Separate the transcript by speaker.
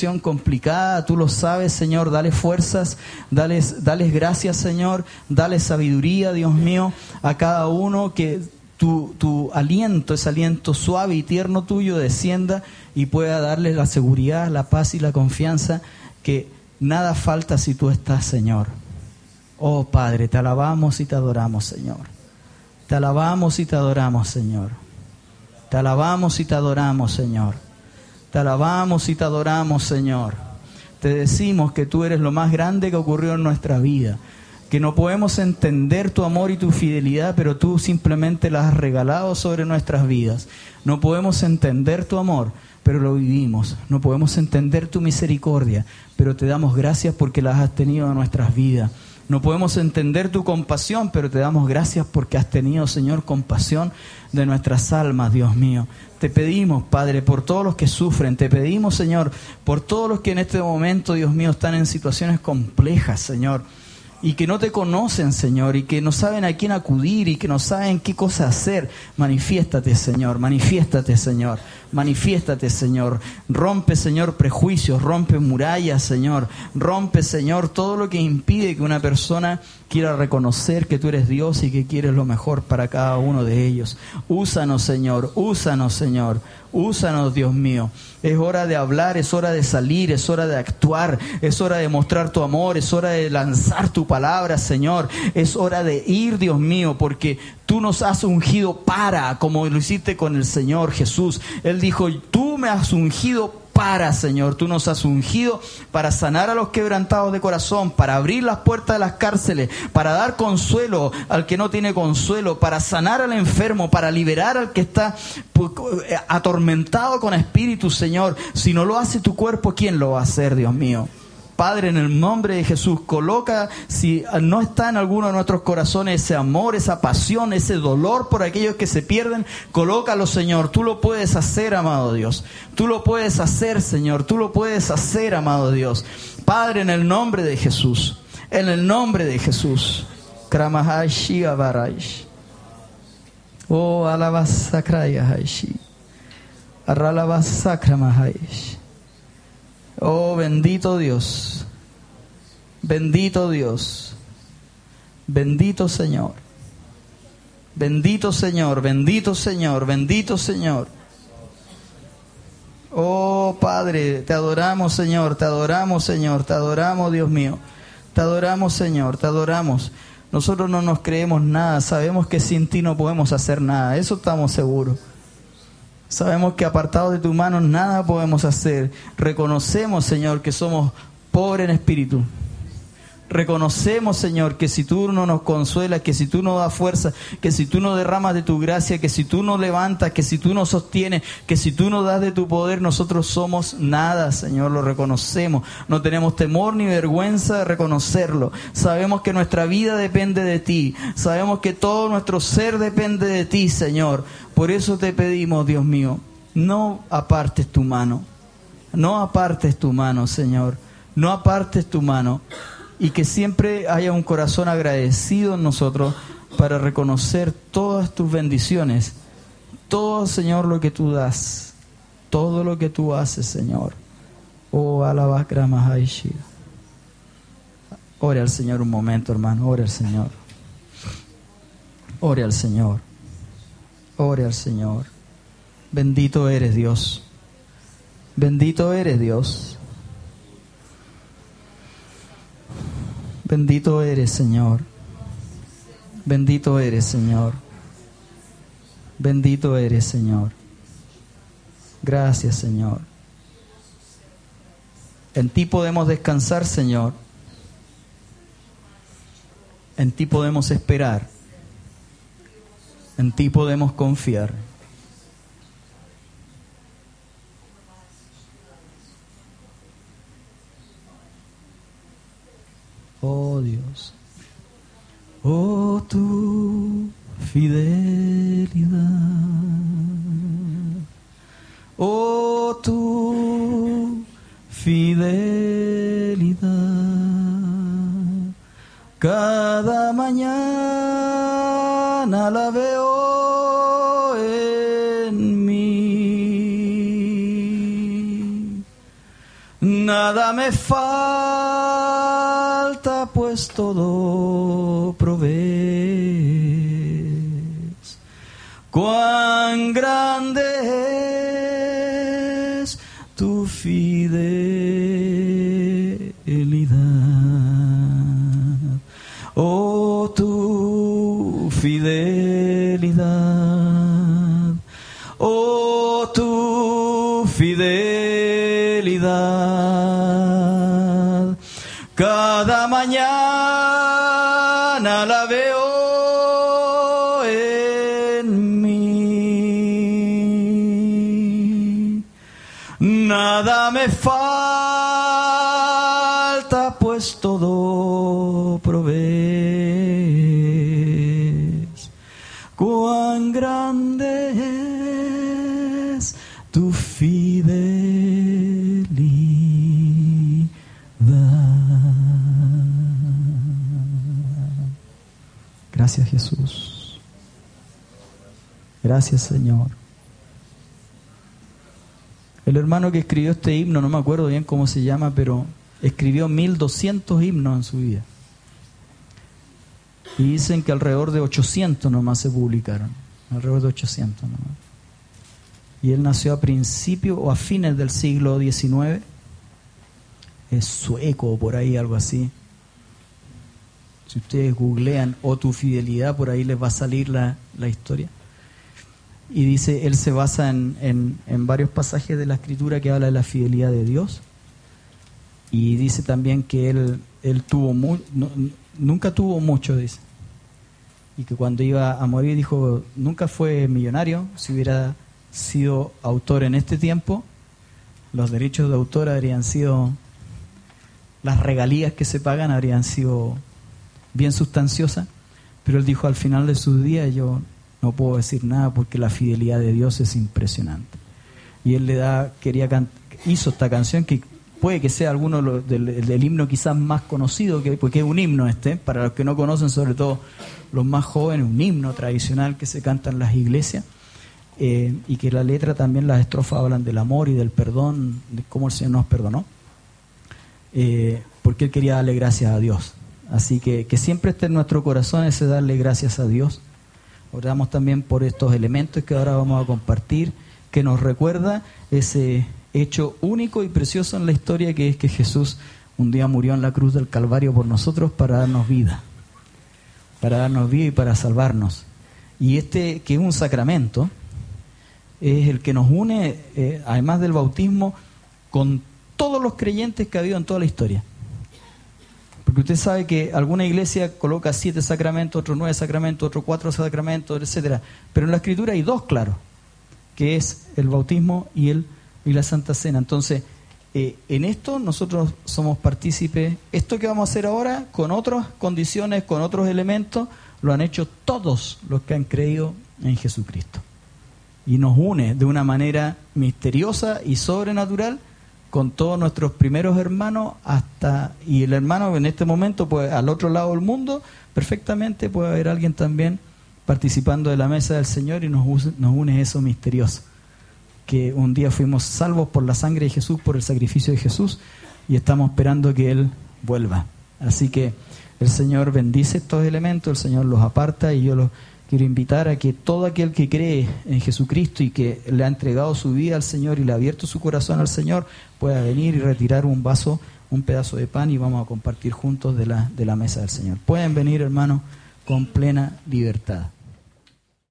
Speaker 1: situación complicada, tú lo sabes, Señor, dale fuerzas, dales gracias, Señor, dale sabiduría, Dios mío, a cada uno, que tu aliento, ese aliento suave y tierno tuyo descienda y pueda darles la seguridad, la paz y la confianza, que nada falta si tú estás, Señor. Oh Padre, te alabamos y te adoramos, Señor. Te alabamos y te adoramos, Señor. Te alabamos y te adoramos, Señor. Te alabamos y te adoramos, Señor. Te decimos que tú eres lo más grande que ocurrió en nuestra vida, que no podemos entender tu amor y tu fidelidad, pero tú simplemente la has regalado sobre nuestras vidas. No podemos entender tu amor, pero lo vivimos. No podemos entender tu misericordia, pero te damos gracias porque las has tenido en nuestras vidas. No podemos entender tu compasión, pero te damos gracias porque has tenido, Señor, compasión de nuestras almas, Dios mío. Te pedimos, Padre, por todos los que sufren. Te pedimos, Señor, por todos los que en este momento, Dios mío, están en situaciones complejas, Señor, y que no te conocen, Señor, y que no saben a quién acudir, y que no saben qué cosa hacer. Manifiéstate, Señor, manifiéstate, Señor, manifiéstate, Señor. Rompe, Señor, prejuicios, rompe murallas, Señor. Rompe, Señor, todo lo que impide que una persona quiera reconocer que tú eres Dios y que quieres lo mejor para cada uno de ellos. Úsanos, Señor, úsanos, Señor. Úsanos, Dios mío. Es hora de hablar, es hora de salir, es hora de actuar, es hora de mostrar tu amor, es hora de lanzar tu palabra, Señor. Es hora de ir, Dios mío, porque tú nos has ungido para, como lo hiciste con el Señor Jesús. Él dijo, tú me has ungido para, Señor. Tú nos has ungido para sanar a los quebrantados de corazón, para abrir las puertas de las cárceles, para dar consuelo al que no tiene consuelo, para sanar al enfermo, para liberar al que está atormentado con espíritu, Señor. Si no lo hace tu cuerpo, ¿quién lo va a hacer, Dios mío? Padre, en el nombre de Jesús, coloca, si no está en alguno de nuestros corazones ese amor, esa pasión, ese dolor por aquellos que se pierden, colócalo, Señor. Tú lo puedes hacer, amado Dios. Tú lo puedes hacer, Señor. Tú lo puedes hacer, amado Dios. Padre, en el nombre de Jesús. En el nombre de Jesús. Kramahashi Avaraish. Oh, alabasakrayahaishi. Arralabasakramahaish. Oh, bendito Dios, bendito Dios, bendito Señor, bendito Señor, bendito Señor, bendito Señor. Oh, Padre, te adoramos, Señor, te adoramos, Señor, te adoramos, Dios mío, te adoramos, Señor, te adoramos. Nosotros no nos creemos nada, sabemos que sin ti no podemos hacer nada, eso estamos seguros. Sabemos que apartados de tu mano nada podemos hacer. Reconocemos, Señor, que somos pobres en espíritu. Reconocemos, Señor, que si tú no nos consuelas, que si tú no das fuerza, que si tú no derramas de tu gracia, que si tú no levantas, que si tú no sostienes, que si tú no das de tu poder, nosotros somos nada, Señor, lo reconocemos. No tenemos temor ni vergüenza de reconocerlo. Sabemos que nuestra vida depende de ti. Sabemos que todo nuestro ser depende de ti, Señor. Por eso te pedimos, Dios mío, no apartes tu mano. No apartes tu mano, Señor. No apartes tu mano. Y que siempre haya un corazón agradecido en nosotros para reconocer todas tus bendiciones. Todo, Señor, lo que tú das. Todo lo que tú haces, Señor. Oh, alabakra mahaishi. Ore al Señor un momento, hermano. Ore al Señor. Ore al Señor. Ore al Señor. Bendito eres, Dios. Bendito eres, Dios. Bendito eres, Señor. Bendito eres, Señor. Bendito eres, Señor. Gracias, Señor. En ti podemos descansar, Señor. En ti podemos esperar. En ti podemos confiar. Oh Dios, oh tu fidelidad, oh tu fidelidad, cada mañana la veo en mí. Nada me falta, pues todo provees. Cuán grande es tu fidelidad. Oh, tu fidelidad. Oh, tu fidelidad. Cada mañana la veo en mí. Nada me falta, pues todo provees. Cuán grande es tu fidelidad. Gracias, Jesús. Gracias, Señor. El hermano que escribió este himno, no me acuerdo bien cómo se llama, pero escribió 1200 himnos en su vida. Y dicen que alrededor de 800 nomás se publicaron. Alrededor de 800 nomás. Y él nació a principios o a fines del siglo XIX. Es sueco o por ahí, algo así. Si ustedes googlean "O tu fidelidad", por ahí les va a salir la historia. Y dice, él se basa en varios pasajes de la Escritura que habla de la fidelidad de Dios. Y dice también que él tuvo nunca tuvo mucho, dice. Y que cuando iba a morir dijo, nunca fue millonario. Si hubiera sido autor en este tiempo, los derechos de autor habrían sido, las regalías que se pagan habrían sido bien sustanciosas. Pero él dijo, al final de sus días yo no puedo decir nada porque la fidelidad de Dios es impresionante. Y él hizo esta canción que puede que sea alguno del himno quizás más conocido, porque es un himno para los que no conocen, sobre todo los más jóvenes, un himno tradicional que se canta en las iglesias, y que la letra también, las estrofas hablan del amor y del perdón, de cómo el Señor nos perdonó, porque él quería darle gracias a Dios. Así que siempre esté en nuestro corazón ese darle gracias a Dios. Oramos también por estos elementos que ahora vamos a compartir, que nos recuerda ese hecho único y precioso en la historia, que es que Jesús un día murió en la cruz del Calvario por nosotros para darnos vida y para salvarnos. Y que es un sacramento, es el que nos une, además del bautismo, con todos los creyentes que ha habido en toda la historia. Porque usted sabe que alguna iglesia coloca 7 sacramentos, otros 9 sacramentos, otros 4 sacramentos, etcétera. Pero en la Escritura hay 2 claros, que es el bautismo y la Santa Cena. Entonces, en esto nosotros somos partícipes. Esto que vamos a hacer ahora, con otras condiciones, con otros elementos, lo han hecho todos los que han creído en Jesucristo. Y nos une de una manera misteriosa y sobrenatural con todos nuestros primeros hermanos, y el hermano en este momento, pues al otro lado del mundo, perfectamente puede haber alguien también participando de la mesa del Señor, y nos une eso misterioso, que un día fuimos salvos por la sangre de Jesús, por el sacrificio de Jesús, y estamos esperando que Él vuelva. Así que el Señor bendice estos elementos, el Señor los aparta, y yo los quiero invitar a que todo aquel que cree en Jesucristo y que le ha entregado su vida al Señor y le ha abierto su corazón al Señor, pueda venir y retirar un pedazo de pan, y vamos a compartir juntos de la mesa del Señor. Pueden venir, hermanos, con plena libertad.